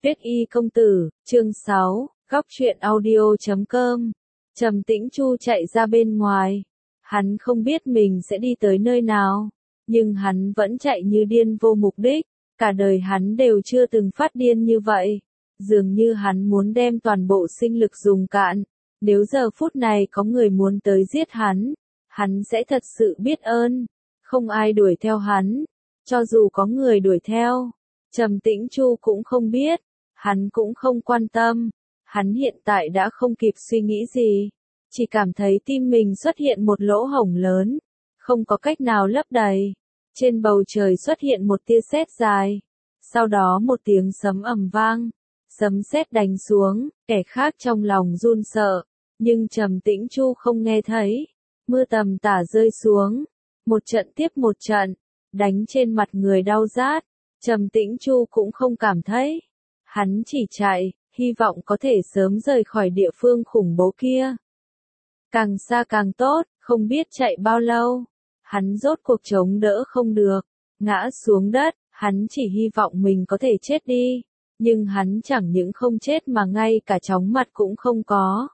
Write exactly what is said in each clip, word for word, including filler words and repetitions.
Tuyết y công tử, chương sáu, góc truyện audio chấm com. Trầm Tĩnh Chu chạy ra bên ngoài. Hắn không biết mình sẽ đi tới nơi nào, nhưng hắn vẫn chạy như điên vô mục đích. Cả đời hắn đều chưa từng phát điên như vậy. Dường như hắn muốn đem toàn bộ sinh lực dùng cạn. Nếu giờ phút này có người muốn tới giết hắn, hắn sẽ thật sự biết ơn. Không ai đuổi theo hắn. Cho dù có người đuổi theo, Trầm Tĩnh Chu cũng không biết. Hắn cũng không quan tâm. Hắn hiện tại đã không kịp suy nghĩ gì. Chỉ cảm thấy tim mình xuất hiện một lỗ hổng lớn. Không có cách nào lấp đầy. Trên bầu trời xuất hiện một tia sét dài. Sau đó một tiếng sấm ầm vang. Sấm sét đánh xuống, kẻ khác trong lòng run sợ. Nhưng Trầm Tĩnh Chu không nghe thấy. Mưa tầm tả rơi xuống. Một trận tiếp một trận. Đánh trên mặt người đau rát. Trầm Tĩnh Chu cũng không cảm thấy. Hắn chỉ chạy, hy vọng có thể sớm rời khỏi địa phương khủng bố kia. Càng xa càng tốt, không biết chạy bao lâu. Hắn rốt cuộc chống đỡ không được, ngã xuống đất, hắn chỉ hy vọng mình có thể chết đi. Nhưng hắn chẳng những không chết mà ngay cả chóng mặt cũng không có.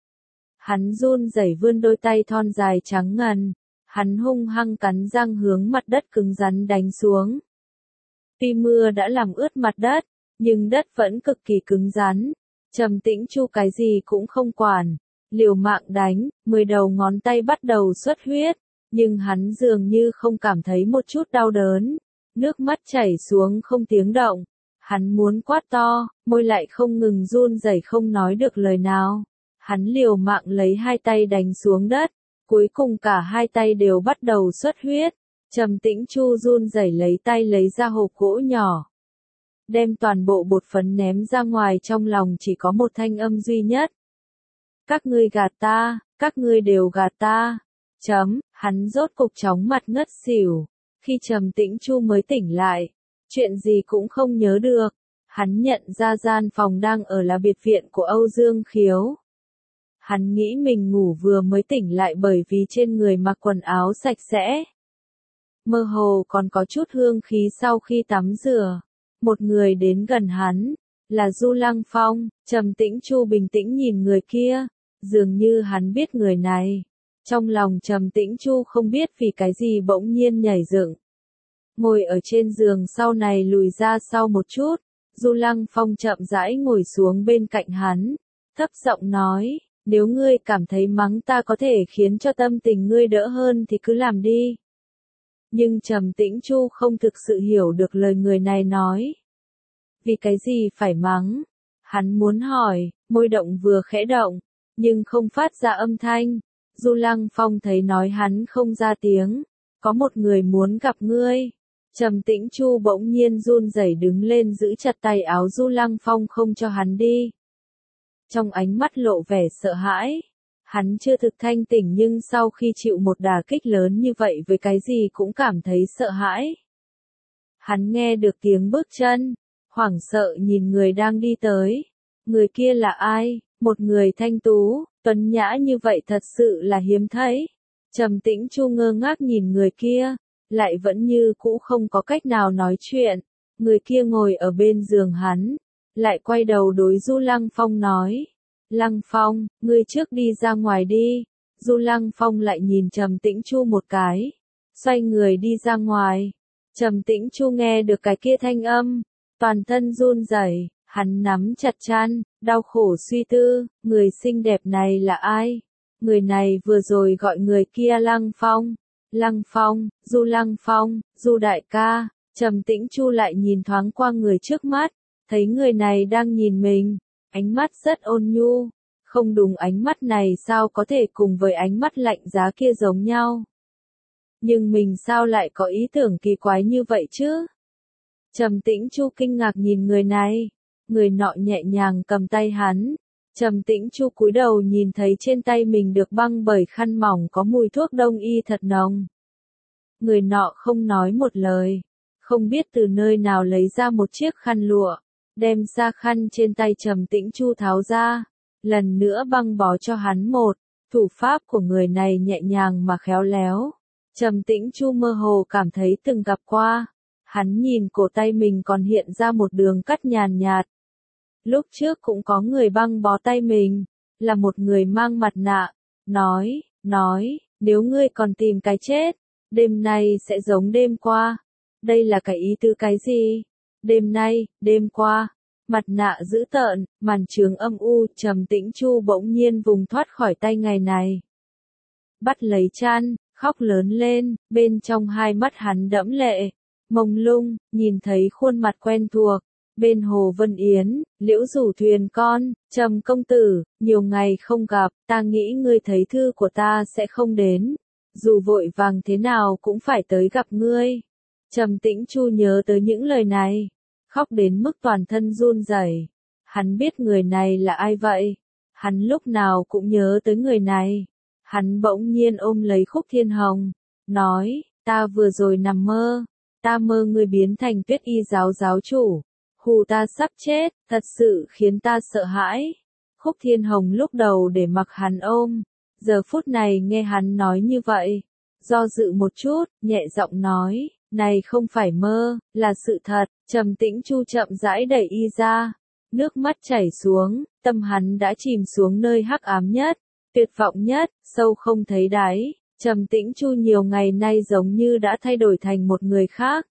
Hắn run rẩy vươn đôi tay thon dài trắng ngần. Hắn hung hăng cắn răng hướng mặt đất cứng rắn đánh xuống. Tuy mưa đã làm ướt mặt đất, nhưng đất vẫn cực kỳ cứng rắn. Trầm Tĩnh Chu cái gì cũng không quản, liều mạng đánh, mười đầu ngón tay bắt đầu xuất huyết, nhưng hắn dường như không cảm thấy một chút đau đớn. Nước mắt chảy xuống không tiếng động. Hắn muốn quát to, môi lại không ngừng run rẩy không nói được lời nào. Hắn liều mạng lấy hai tay đánh xuống đất, cuối cùng cả hai tay đều bắt đầu xuất huyết. Trầm Tĩnh Chu run rẩy lấy tay lấy ra hộp gỗ nhỏ. Đem toàn bộ bột phấn ném ra ngoài, trong lòng chỉ có một thanh âm duy nhất. Các ngươi gạt ta, các ngươi đều gạt ta. Chấm, hắn rốt cục chóng mặt ngất xỉu. Khi Trầm Tĩnh Chu mới tỉnh lại, chuyện gì cũng không nhớ được. Hắn nhận ra gian phòng đang ở là biệt viện của Âu Dương Khiếu. Hắn nghĩ mình ngủ vừa mới tỉnh lại bởi vì trên người mặc quần áo sạch sẽ. Mơ hồ còn có chút hương khí sau khi tắm rửa. Một người đến gần hắn, là Du Lăng Phong. Trầm Tĩnh Chu bình tĩnh nhìn người kia, dường như hắn biết người này. Trong lòng Trầm Tĩnh Chu không biết vì cái gì bỗng nhiên nhảy dựng. Ngồi ở trên giường sau này lùi ra sau một chút, Du Lăng Phong chậm rãi ngồi xuống bên cạnh hắn, thấp giọng nói, nếu ngươi cảm thấy mắng ta có thể khiến cho tâm tình ngươi đỡ hơn thì cứ làm đi. Nhưng Trầm Tĩnh Chu không thực sự hiểu được lời người này nói. Vì cái gì phải mắng? Hắn muốn hỏi, môi động vừa khẽ động, nhưng không phát ra âm thanh. Du Lăng Phong thấy nói hắn không ra tiếng. Có một người muốn gặp ngươi. Trầm Tĩnh Chu bỗng nhiên run rẩy đứng lên giữ chặt tay áo Du Lăng Phong không cho hắn đi. Trong ánh mắt lộ vẻ sợ hãi. Hắn chưa thực thanh tỉnh nhưng sau khi chịu một đả kích lớn như vậy với cái gì cũng cảm thấy sợ hãi. Hắn nghe được tiếng bước chân, hoảng sợ nhìn người đang đi tới. Người kia là ai? Một người thanh tú, tuấn nhã như vậy thật sự là hiếm thấy. Trầm Tĩnh Chu ngơ ngác nhìn người kia, lại vẫn như cũ không có cách nào nói chuyện. Người kia ngồi ở bên giường hắn, lại quay đầu đối Du Lăng Phong nói. Lăng Phong, ngươi trước đi ra ngoài đi. Du Lăng Phong lại nhìn Trầm Tĩnh Chu một cái, xoay người đi ra ngoài. Trầm Tĩnh Chu nghe được cái kia thanh âm, toàn thân run rẩy, hắn nắm chặt chăn, đau khổ suy tư, người xinh đẹp này là ai? Người này vừa rồi gọi người kia Lăng Phong. Lăng Phong, Du Lăng Phong, Du đại ca. Trầm Tĩnh Chu lại nhìn thoáng qua người trước mắt, thấy người này đang nhìn mình. Ánh mắt rất ôn nhu, không đúng, ánh mắt này sao có thể cùng với ánh mắt lạnh giá kia giống nhau. Nhưng mình sao lại có ý tưởng kỳ quái như vậy chứ? Trầm Tĩnh Chu kinh ngạc nhìn người này, người nọ nhẹ nhàng cầm tay hắn. Trầm Tĩnh Chu cúi đầu nhìn thấy trên tay mình được băng bởi khăn mỏng có mùi thuốc đông y thật nồng. Người nọ không nói một lời, không biết từ nơi nào lấy ra một chiếc khăn lụa. Đem ra khăn trên tay Trầm Tĩnh Chu tháo ra, lần nữa băng bó cho hắn một. Thủ pháp của người này nhẹ nhàng mà khéo léo. Trầm Tĩnh Chu mơ hồ cảm thấy từng gặp qua. Hắn nhìn cổ tay mình còn hiện ra một đường cắt nhàn nhạt. Lúc trước cũng có người băng bó tay mình, là một người mang mặt nạ, nói, nói, nếu ngươi còn tìm cái chết, đêm nay sẽ giống đêm qua. Đây là cái ý tứ cái gì? Đêm nay, đêm qua, mặt nạ dữ tợn, màn trướng âm u, Trầm Tĩnh Chu bỗng nhiên vùng thoát khỏi tay ngày này. Bắt lấy chăn, khóc lớn lên, bên trong hai mắt hắn đẫm lệ, mông lung, nhìn thấy khuôn mặt quen thuộc. Bên Hồ Vân Yến, Liễu rủ thuyền con, Trầm công tử, nhiều ngày không gặp, ta nghĩ ngươi thấy thư của ta sẽ không đến. Dù vội vàng thế nào cũng phải tới gặp ngươi. Trầm Tĩnh Chu nhớ tới những lời này, khóc đến mức toàn thân run rẩy. Hắn biết người này là ai vậy? Hắn lúc nào cũng nhớ tới người này. Hắn bỗng nhiên ôm lấy Khúc Thiên Hồng, nói, ta vừa rồi nằm mơ, ta mơ ngươi biến thành Tuyết Y giáo giáo chủ. Hù ta sắp chết, thật sự khiến ta sợ hãi. Khúc Thiên Hồng lúc đầu để mặc hắn ôm, giờ phút này nghe hắn nói như vậy, do dự một chút, nhẹ giọng nói, này không phải mơ, là sự thật. Trầm Tĩnh Chu chậm rãi đẩy y ra, nước mắt chảy xuống, tâm hắn đã chìm xuống nơi hắc ám nhất, tuyệt vọng nhất, sâu không thấy đáy. Trầm Tĩnh Chu nhiều ngày nay giống như đã thay đổi thành một người khác.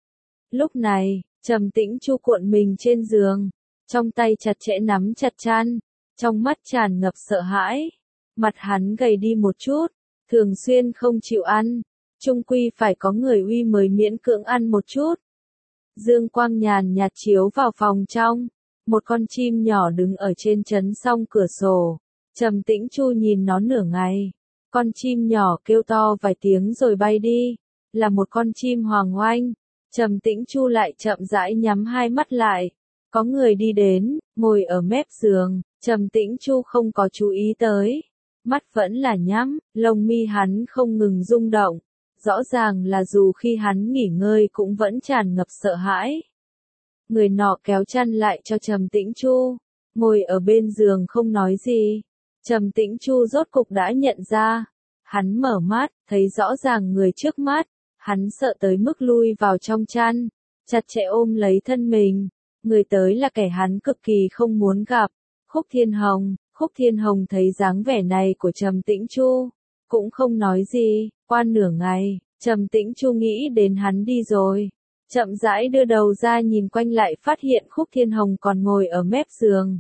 Lúc này, Trầm Tĩnh Chu cuộn mình trên giường, trong tay chặt chẽ nắm chặt chăn, trong mắt tràn ngập sợ hãi. Mặt hắn gầy đi một chút, thường xuyên không chịu ăn, chung quy phải có người uy mới miễn cưỡng ăn một chút. Dương quang nhàn nhạt chiếu vào phòng trong, một con chim nhỏ đứng ở trên trấn song cửa sổ. Trầm Tĩnh Chu nhìn nó nửa ngày, con chim nhỏ kêu to vài tiếng rồi bay đi, là một con chim hoàng oanh. Trầm Tĩnh Chu lại chậm rãi nhắm hai mắt lại, có người đi đến, ngồi ở mép giường, Trầm Tĩnh Chu không có chú ý tới, mắt vẫn là nhắm, lông mi hắn không ngừng rung động, rõ ràng là dù khi hắn nghỉ ngơi cũng vẫn tràn ngập sợ hãi. Người nọ kéo chăn lại cho Trầm Tĩnh Chu, ngồi ở bên giường không nói gì. Trầm Tĩnh Chu rốt cục đã nhận ra, hắn mở mắt, thấy rõ ràng người trước mắt. Hắn sợ tới mức lui vào trong chăn, chặt chẽ ôm lấy thân mình. Người tới là kẻ hắn cực kỳ không muốn gặp. Khúc Thiên Hồng. Khúc Thiên Hồng thấy dáng vẻ này của Trầm Tĩnh Chu, cũng không nói gì. Qua nửa ngày, Trầm Tĩnh Chu nghĩ đến hắn đi rồi, chậm rãi đưa đầu ra nhìn quanh lại phát hiện Khúc Thiên Hồng còn ngồi ở mép giường.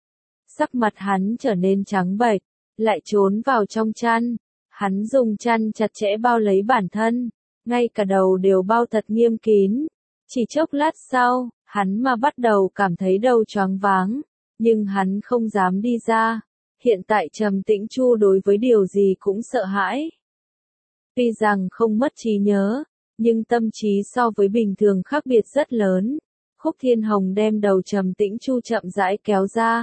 Sắc mặt hắn trở nên trắng bệch, lại trốn vào trong chăn. Hắn dùng chăn chặt chẽ bao lấy bản thân, ngay cả đầu đều bao thật nghiêm kín. Chỉ chốc lát sau, hắn mà bắt đầu cảm thấy đầu choáng váng, nhưng hắn không dám đi ra. Hiện tại Trầm Tĩnh Chu đối với điều gì cũng sợ hãi. Tuy rằng không mất trí nhớ, nhưng tâm trí so với bình thường khác biệt rất lớn. Khúc Thiên Hồng đem đầu Trầm Tĩnh Chu chậm rãi kéo ra.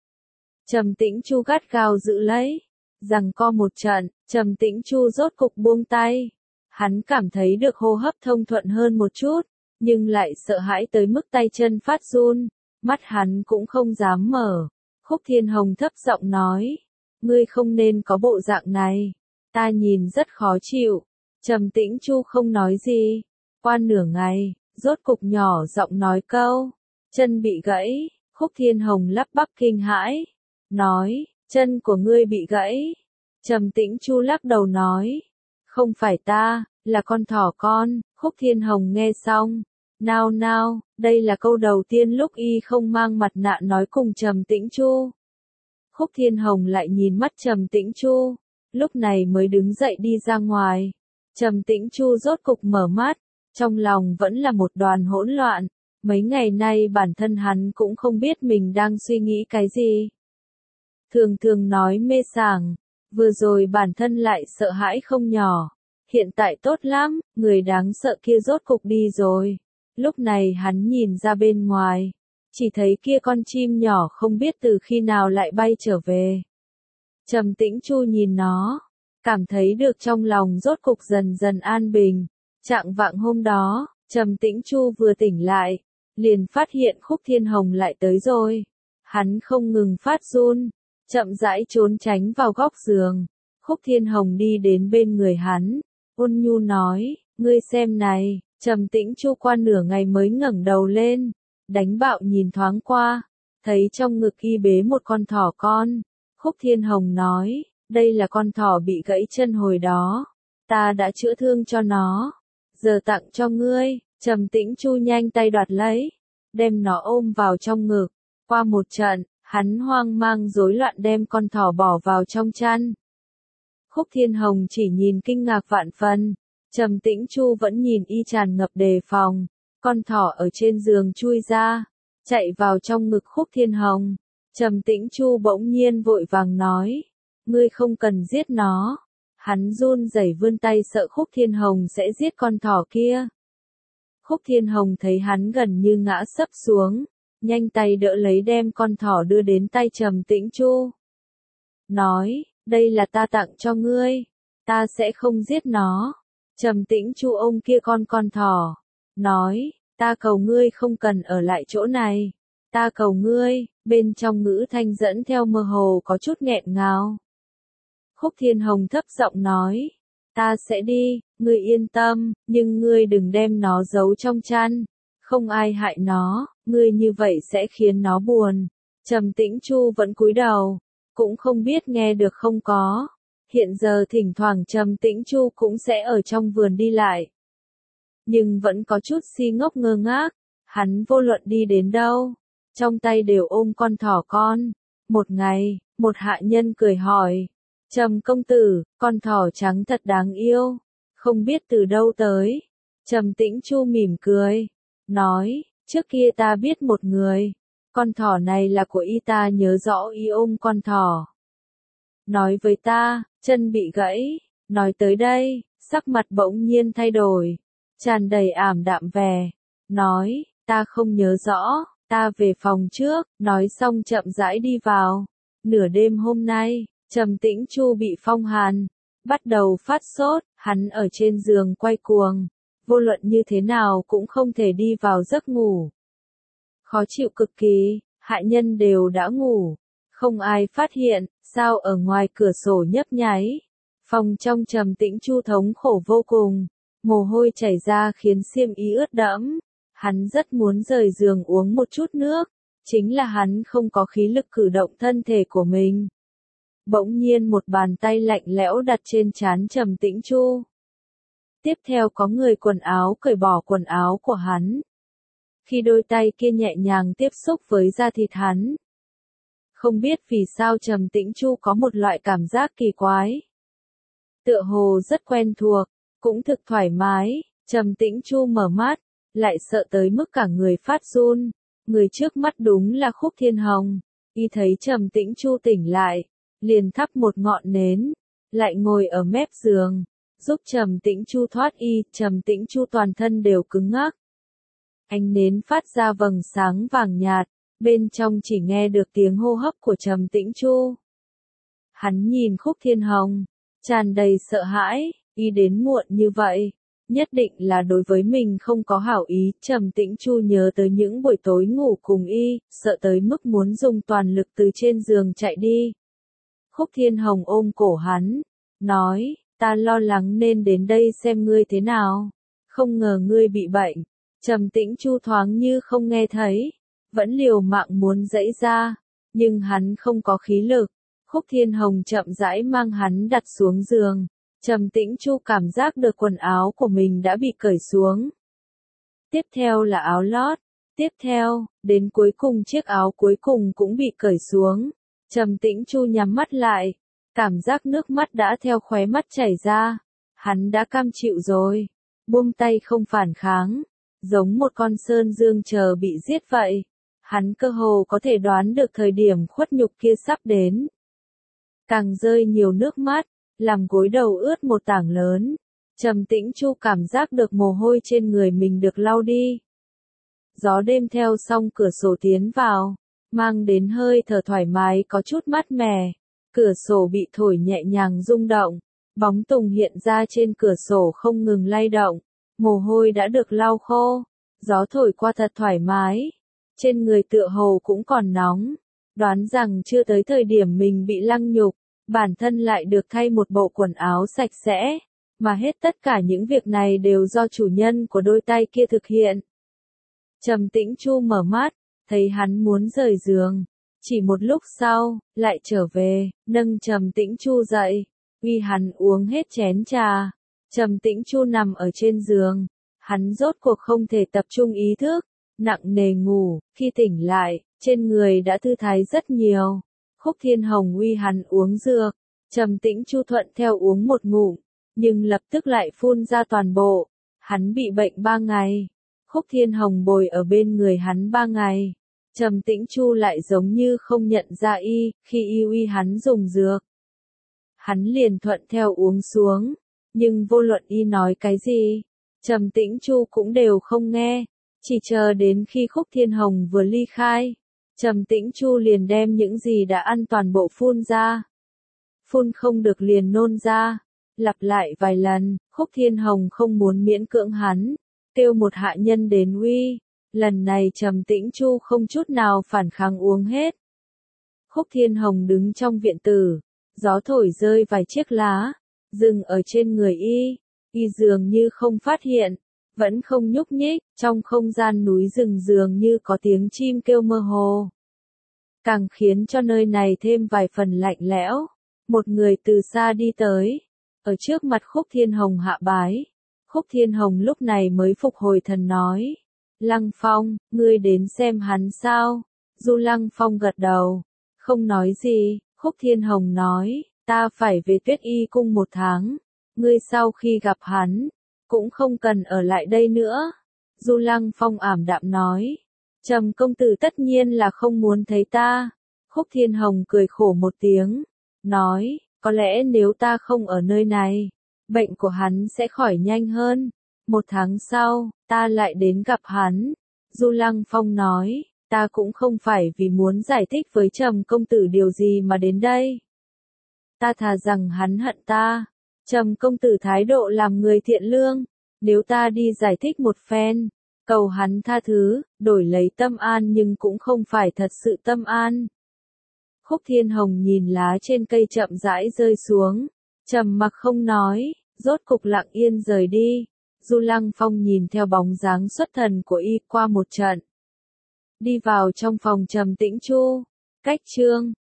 Trầm Tĩnh Chu gắt gao giữ lấy, giằng co một trận, Trầm Tĩnh Chu rốt cục buông tay. Hắn cảm thấy được hô hấp thông thuận hơn một chút, nhưng lại sợ hãi tới mức tay chân phát run, mắt hắn cũng không dám mở. Khúc Thiên Hồng thấp giọng nói, ngươi không nên có bộ dạng này, ta nhìn rất khó chịu. Trầm Tĩnh Chu không nói gì, qua nửa ngày, rốt cục nhỏ giọng nói câu, chân bị gãy. Khúc Thiên Hồng lắp bắp kinh hãi, nói, chân của ngươi bị gãy. Trầm Tĩnh Chu lắc đầu nói, không phải ta, là con thỏ con. Khúc Thiên Hồng nghe xong, nao nao, đây là câu đầu tiên lúc y không mang mặt nạ nói cùng Trầm Tĩnh Chu. Khúc Thiên Hồng lại nhìn mắt Trầm Tĩnh Chu, lúc này mới đứng dậy đi ra ngoài. Trầm Tĩnh Chu rốt cục mở mắt, trong lòng vẫn là một đoàn hỗn loạn. Mấy ngày nay bản thân hắn cũng không biết mình đang suy nghĩ cái gì. Thường thường nói mê sảng, vừa rồi bản thân lại sợ hãi không nhỏ. Hiện tại tốt lắm, người đáng sợ kia rốt cục đi rồi. Lúc này hắn nhìn ra bên ngoài, chỉ thấy kia con chim nhỏ không biết từ khi nào lại bay trở về. Trầm Tĩnh Chu nhìn nó, cảm thấy được trong lòng rốt cục dần dần an bình. Trạng vạng hôm đó, Trầm Tĩnh Chu vừa tỉnh lại, liền phát hiện Khúc Thiên Hồng lại tới rồi. Hắn không ngừng phát run, chậm rãi trốn tránh vào góc giường. Khúc Thiên Hồng đi đến bên người hắn, ôn nhu nói, ngươi xem này. Trầm Tĩnh Chu qua nửa ngày mới ngẩng đầu lên, đánh bạo nhìn thoáng qua, thấy trong ngực y bế một con thỏ con. Khúc Thiên Hồng nói, đây là con thỏ bị gãy chân hồi đó, ta đã chữa thương cho nó, giờ tặng cho ngươi. Trầm Tĩnh Chu nhanh tay đoạt lấy, đem nó ôm vào trong ngực. Qua một trận, hắn hoang mang rối loạn đem con thỏ bỏ vào trong chăn. Khúc Thiên Hồng chỉ nhìn kinh ngạc vạn phần, Trầm Tĩnh Chu vẫn nhìn y tràn ngập đề phòng. Con thỏ ở trên giường chui ra, chạy vào trong ngực Khúc Thiên Hồng. Trầm Tĩnh Chu bỗng nhiên vội vàng nói, ngươi không cần giết nó. Hắn run rẩy vươn tay sợ Khúc Thiên Hồng sẽ giết con thỏ kia. Khúc Thiên Hồng thấy hắn gần như ngã sấp xuống, nhanh tay đỡ lấy đem con thỏ đưa đến tay Trầm Tĩnh Chu. Nói, đây là ta tặng cho ngươi, ta sẽ không giết nó. Trầm Tĩnh Chu ôm kia con con thỏ, nói, ta cầu ngươi không cần ở lại chỗ này, ta cầu ngươi, bên trong ngữ thanh dẫn theo mơ hồ có chút nghẹn ngào. Khúc Thiên Hồng thấp giọng nói, ta sẽ đi, ngươi yên tâm, nhưng ngươi đừng đem nó giấu trong chăn, không ai hại nó, ngươi như vậy sẽ khiến nó buồn. Trầm Tĩnh Chu vẫn cúi đầu, cũng không biết nghe được không có. Hiện giờ thỉnh thoảng Trầm Tĩnh Chu cũng sẽ ở trong vườn đi lại, nhưng vẫn có chút si ngốc ngơ ngác. Hắn vô luận đi đến đâu, trong tay đều ôm con thỏ con. Một ngày, một hạ nhân cười hỏi, Trầm công tử, con thỏ trắng thật đáng yêu, không biết từ đâu tới. Trầm Tĩnh Chu mỉm cười, nói, trước kia ta biết một người, con thỏ này là của y, ta nhớ rõ y ôm con thỏ. Nói với ta, chân bị gãy. Nói tới đây, sắc mặt bỗng nhiên thay đổi, tràn đầy ảm đạm vẻ. Nói, ta không nhớ rõ, ta về phòng trước. Nói xong chậm rãi đi vào. Nửa đêm hôm nay, Trầm Tĩnh Chu bị phong hàn, bắt đầu phát sốt, hắn ở trên giường quay cuồng, vô luận như thế nào cũng không thể đi vào giấc ngủ. Khó chịu cực kỳ, hạ nhân đều đã ngủ, không ai phát hiện, sao ở ngoài cửa sổ nhấp nháy. Phòng trong Trầm Tĩnh Chu thống khổ vô cùng, mồ hôi chảy ra khiến xiêm y ướt đẫm. Hắn rất muốn rời giường uống một chút nước, chính là hắn không có khí lực cử động thân thể của mình. Bỗng nhiên một bàn tay lạnh lẽo đặt trên trán Trầm Tĩnh Chu. Tiếp theo có người quần áo cởi bỏ quần áo của hắn. Khi đôi tay kia nhẹ nhàng tiếp xúc với da thịt hắn, không biết vì sao Trầm Tĩnh Chu có một loại cảm giác kỳ quái. Tựa hồ rất quen thuộc, cũng thực thoải mái. Trầm Tĩnh Chu mở mắt, lại sợ tới mức cả người phát run. Người trước mắt đúng là Khúc Thiên Hồng. Y thấy Trầm Tĩnh Chu tỉnh lại, liền thắp một ngọn nến, lại ngồi ở mép giường, giúp Trầm Tĩnh Chu thoát y. Trầm Tĩnh Chu toàn thân đều cứng ngắc. Ánh nến phát ra vầng sáng vàng nhạt, bên trong chỉ nghe được tiếng hô hấp của Trầm Tĩnh Chu. Hắn nhìn Khúc Thiên Hồng, tràn đầy sợ hãi, y đến muộn như vậy, nhất định là đối với mình không có hảo ý. Trầm Tĩnh Chu nhớ tới những buổi tối ngủ cùng y, sợ tới mức muốn dùng toàn lực từ trên giường chạy đi. Khúc Thiên Hồng ôm cổ hắn, nói, ta lo lắng nên đến đây xem ngươi thế nào, không ngờ ngươi bị bệnh. Trầm Tĩnh Chu thoáng như không nghe thấy, vẫn liều mạng muốn giãy ra, nhưng hắn không có khí lực. Khúc Thiên Hồng chậm rãi mang hắn đặt xuống giường. Trầm Tĩnh Chu cảm giác được quần áo của mình đã bị cởi xuống. Tiếp theo là áo lót, tiếp theo, đến cuối cùng chiếc áo cuối cùng cũng bị cởi xuống. Trầm Tĩnh Chu nhắm mắt lại, cảm giác nước mắt đã theo khóe mắt chảy ra. Hắn đã cam chịu rồi, buông tay không phản kháng, giống một con sơn dương chờ bị giết vậy. Hắn cơ hồ có thể đoán được thời điểm khuất nhục kia sắp đến. Càng rơi nhiều nước mắt, làm gối đầu ướt một tảng lớn. Trầm Tĩnh Chu cảm giác được mồ hôi trên người mình được lau đi. Gió đêm theo song cửa sổ tiến vào, mang đến hơi thở thoải mái có chút mát mẻ. Cửa sổ bị thổi nhẹ nhàng rung động, bóng Tùng hiện ra trên cửa sổ không ngừng lay động. Mồ hôi đã được lau khô, gió thổi qua thật thoải mái. Trên người tựa hồ cũng còn nóng, đoán rằng chưa tới thời điểm mình bị lăng nhục, bản thân lại được thay một bộ quần áo sạch sẽ, mà hết tất cả những việc này đều do chủ nhân của đôi tay kia thực hiện. Trầm Tĩnh Chu mở mắt, thấy hắn muốn rời giường. Chỉ một lúc sau, lại trở về, nâng Trầm Tĩnh Chu dậy, uy hắn uống hết chén trà. Trầm Tĩnh Chu nằm ở trên giường, hắn rốt cuộc không thể tập trung ý thức, nặng nề ngủ, khi tỉnh lại, trên người đã thư thái rất nhiều. Khúc Thiên Hồng uy hắn uống dược, Trầm Tĩnh Chu thuận theo uống một ngụm, nhưng lập tức lại phun ra toàn bộ. Hắn bị bệnh ba ngày, Khúc Thiên Hồng bồi ở bên người hắn ba ngày. Trầm Tĩnh Chu lại giống như không nhận ra y, khi y uy hắn dùng dược. Hắn liền thuận theo uống xuống, nhưng vô luận y nói cái gì, Trầm Tĩnh Chu cũng đều không nghe, chỉ chờ đến khi Khúc Thiên Hồng vừa ly khai, Trầm Tĩnh Chu liền đem những gì đã ăn toàn bộ phun ra. Phun không được liền nôn ra, lặp lại vài lần, Khúc Thiên Hồng không muốn miễn cưỡng hắn, kêu một hạ nhân đến uy. Lần này Trầm Tĩnh Chu không chút nào phản kháng uống hết. Khúc Thiên Hồng đứng trong viện tử, gió thổi rơi vài chiếc lá, dừng ở trên người y, y dường như không phát hiện, vẫn không nhúc nhích, trong không gian núi rừng dường như có tiếng chim kêu mơ hồ. Càng khiến cho nơi này thêm vài phần lạnh lẽo, một người từ xa đi tới, ở trước mặt Khúc Thiên Hồng hạ bái. Khúc Thiên Hồng lúc này mới phục hồi thần nói. Lăng Phong, ngươi đến xem hắn sao? Du Lăng Phong gật đầu, không nói gì. Khúc Thiên Hồng nói, ta phải về Tuyết Y cung một tháng, ngươi sau khi gặp hắn, cũng không cần ở lại đây nữa. Du Lăng Phong ảm đạm nói, Trầm công tử tất nhiên là không muốn thấy ta. Khúc Thiên Hồng cười khổ một tiếng, nói, có lẽ nếu ta không ở nơi này, bệnh của hắn sẽ khỏi nhanh hơn. Một tháng sau, ta lại đến gặp hắn. Du Lăng Phong nói, ta cũng không phải vì muốn giải thích với Trầm công tử điều gì mà đến đây. Ta thà rằng hắn hận ta. Trầm công tử thái độ làm người thiện lương, nếu ta đi giải thích một phen, cầu hắn tha thứ, đổi lấy tâm an nhưng cũng không phải thật sự tâm an. Khúc Thiên Hồng nhìn lá trên cây chậm rãi rơi xuống, trầm mặc không nói, rốt cục lặng yên rời đi. Du Lăng Phong nhìn theo bóng dáng xuất thần của y qua một trận. Đi vào trong phòng Trầm Tĩnh Chu. Cách chương